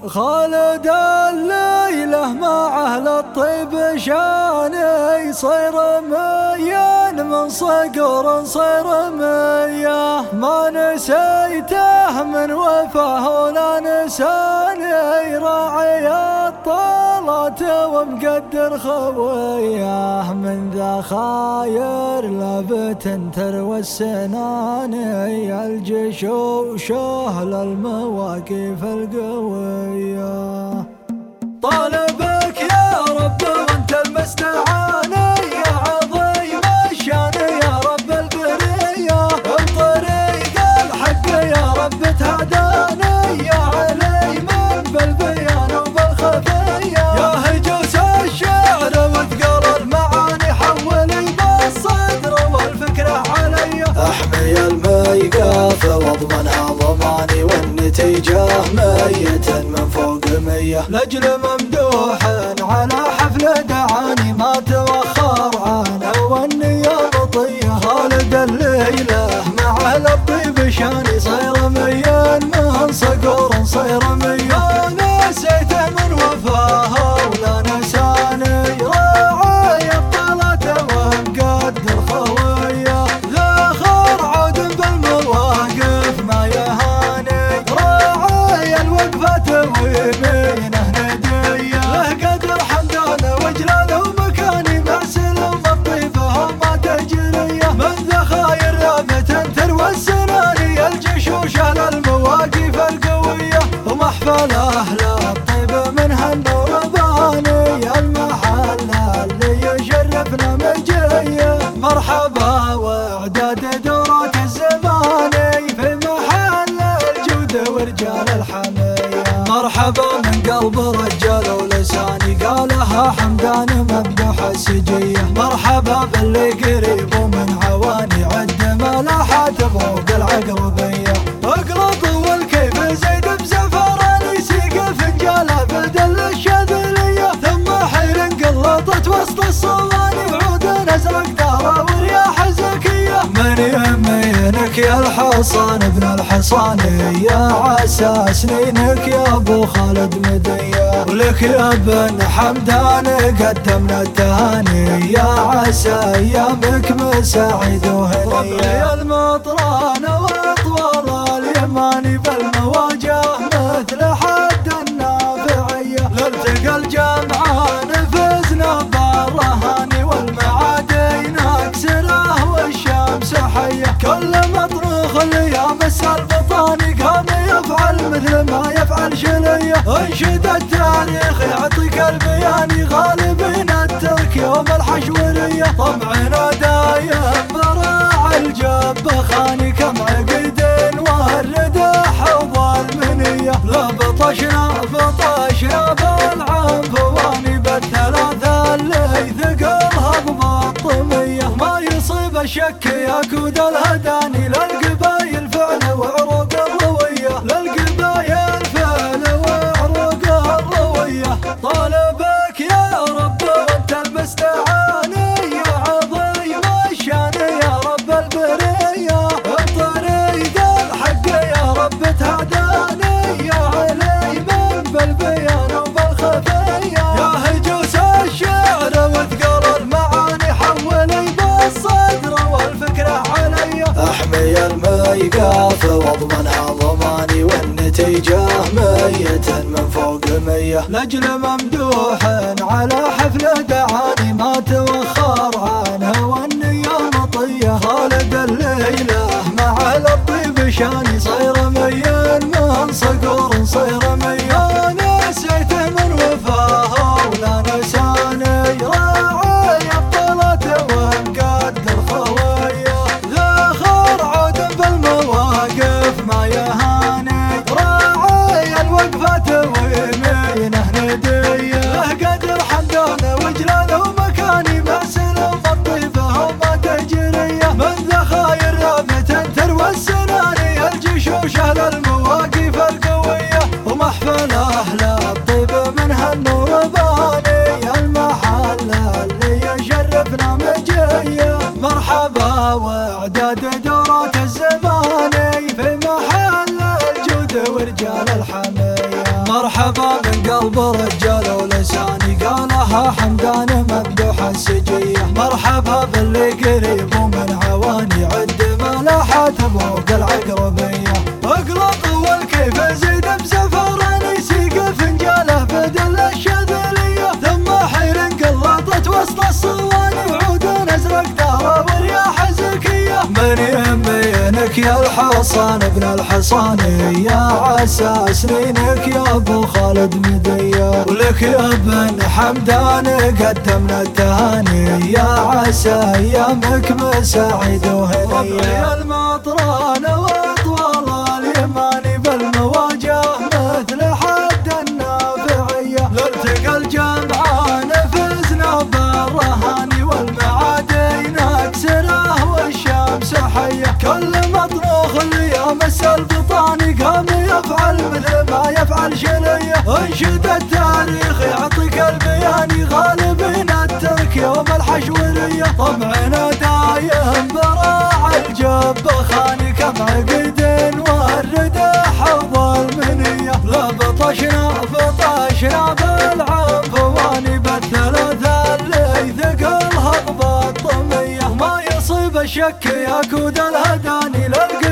خالد الليلة مع أهل الطيب شاني صير ميان من صقر صير مياه ما نسيته من وفاه ولا نساني راعي الطلات ومقدر خويه من ذا خاير لابت تروى السناني الجشوشه للمواقف القوية طالبك يا رب وانت المستعان يا عظيم الشان يا رب البرية الطريق الحق يا رب تهداني يا عليم بالبيان وبالخفية يا هجوس الشعر وثقل المعاني حولي بالصدر والفكرة علي احمي الميقاف واضمنها ضماني والنتيجة ميت من فوق مية لجل ممدوح على حفل دعاني ما توخر عنه والنية مطية خالد الليلة مع الطيب شاني صير ميان من صقر صير ميان نسيته من وفاه ولا نساني راعي الطلة ومقدر خويه ذاخر عود بالمواقف ما يهاني راعي الوقفة ويمينه ندية له قدر حمدانه وجلاله ومكاني مع سلم الطيبة وما تجريه من ذخاير رابة تروى السناني الجشوشه للمواقف القوية ومحفله للطيب منها النور باني المحل اللي يشرفنا مجيه مرحبا واعداد دورات الزماني في محل الجود ورجال الحمية مرحبا من قلب رجال ولساني قالها حمدان ممدوح السجية مرحبا باللي قريب ومن عواني عد ملاحات فوق العقربية اقلط والكيف زيد بزفراني سيق فنجاله بدل الشاذلية ثم حيل انقلطت وسط الصواني وعود ازرق داره ورياح زكية من يمينك يا الحصان ابن الحصاني يا عسى سنينك يا ابو خالد مدية ولك يا ابن حمدان قدمنا التهاني يا عسى ايامك مساعد وهنية ربي المطران واطوال اليماني بالمواجه مثل حد النافعية نلتقى الجمعان فزنا بالرهاني والمعادي نكسره والشمس حية كل مطروخ اللي يمس البطاني قام يفعل مثل ما يفعل شلية انشد التاريخ يعطيك البياني غالبين الترك يوم الحشورية طمعنا دايم براع الجب خاني كم عقد وهرد حوض المنية لا بطشنا بالعام فواني بالثلاثة اللي ثقلها ببطمية ما يصيب الشك يكود الهداني للقبايل فعل وعروق الروية للقبايل فعل وعروق الروية طالبك يا رب وانت المستعاني يا عظيم الشان يا رب البرية الطريق الحق يا رب تهداني يا عليم بالبيان وبالخفية يا هجوس الشعر وثقل المعاني حولي بالصدر والفكرة علي احمي الميقاف واضمنها ضماني والنتيجة ميت من فوق مية لجل ممدوح على حفل دعاني ما توخر عنه والنية مطية خالد الليلة مع الطيب شاني صير ميان من صقر صير ميان نسيته من وفاه ولا نساني راعي الطلة ومقدر خويه ذاخر عود بالمواقف ما يهاني راعي الوقفة ويمينه ندية له قدر حمدانه وجلاله ومكاني مع سلم الطيبة وما تجريه من ذخاير رابة تروى السناني الجشوشه للمواقف القوية ومحفله للطيب منها النور باني المحل اللي يشرفنا مجيه مرحبا واعداد دورات الزماني في محل الجود ورجال الحمية مرحبا من قلب رجال ولساني قالها حمدان ممدوح السجية. مرحبا باللي قريب ومن عواني عد ملاحات فوق العقربية. اقلط والكيف زيد بسفر نسيق فنجاله بدل الشاذلية. ثم حين انقلطت وسط الصواني وعود ازرق دار ورياح زكية. من يمينك يا الحصان ابن الحصاني يا عسى سنينك يا ابو خالد مدية. ولك يا ابن حمدان قدمنا التهاني يا عسى ايامك مساعد وهنية. ربعي المطران واطوال اليماني بالمواجهة مثل حد النافعية. نلتقى الجمعان فزنا بالرهاني والمعادي نكسره والشمس حية. كل مطروخ اللي يمس البطاني قام يفعل مثل ما يفعل شلية. انشد التاريخ يعطيك البياني غالبين الترك يوم الحشورية. طبعنا دايم براع الجب خاني كم عقد ورد حوض المنية. لا بطشنا بالعنفواني بالثلاثة اللي ثقلها بطمية. ما يصيب الشك يا كود الهداني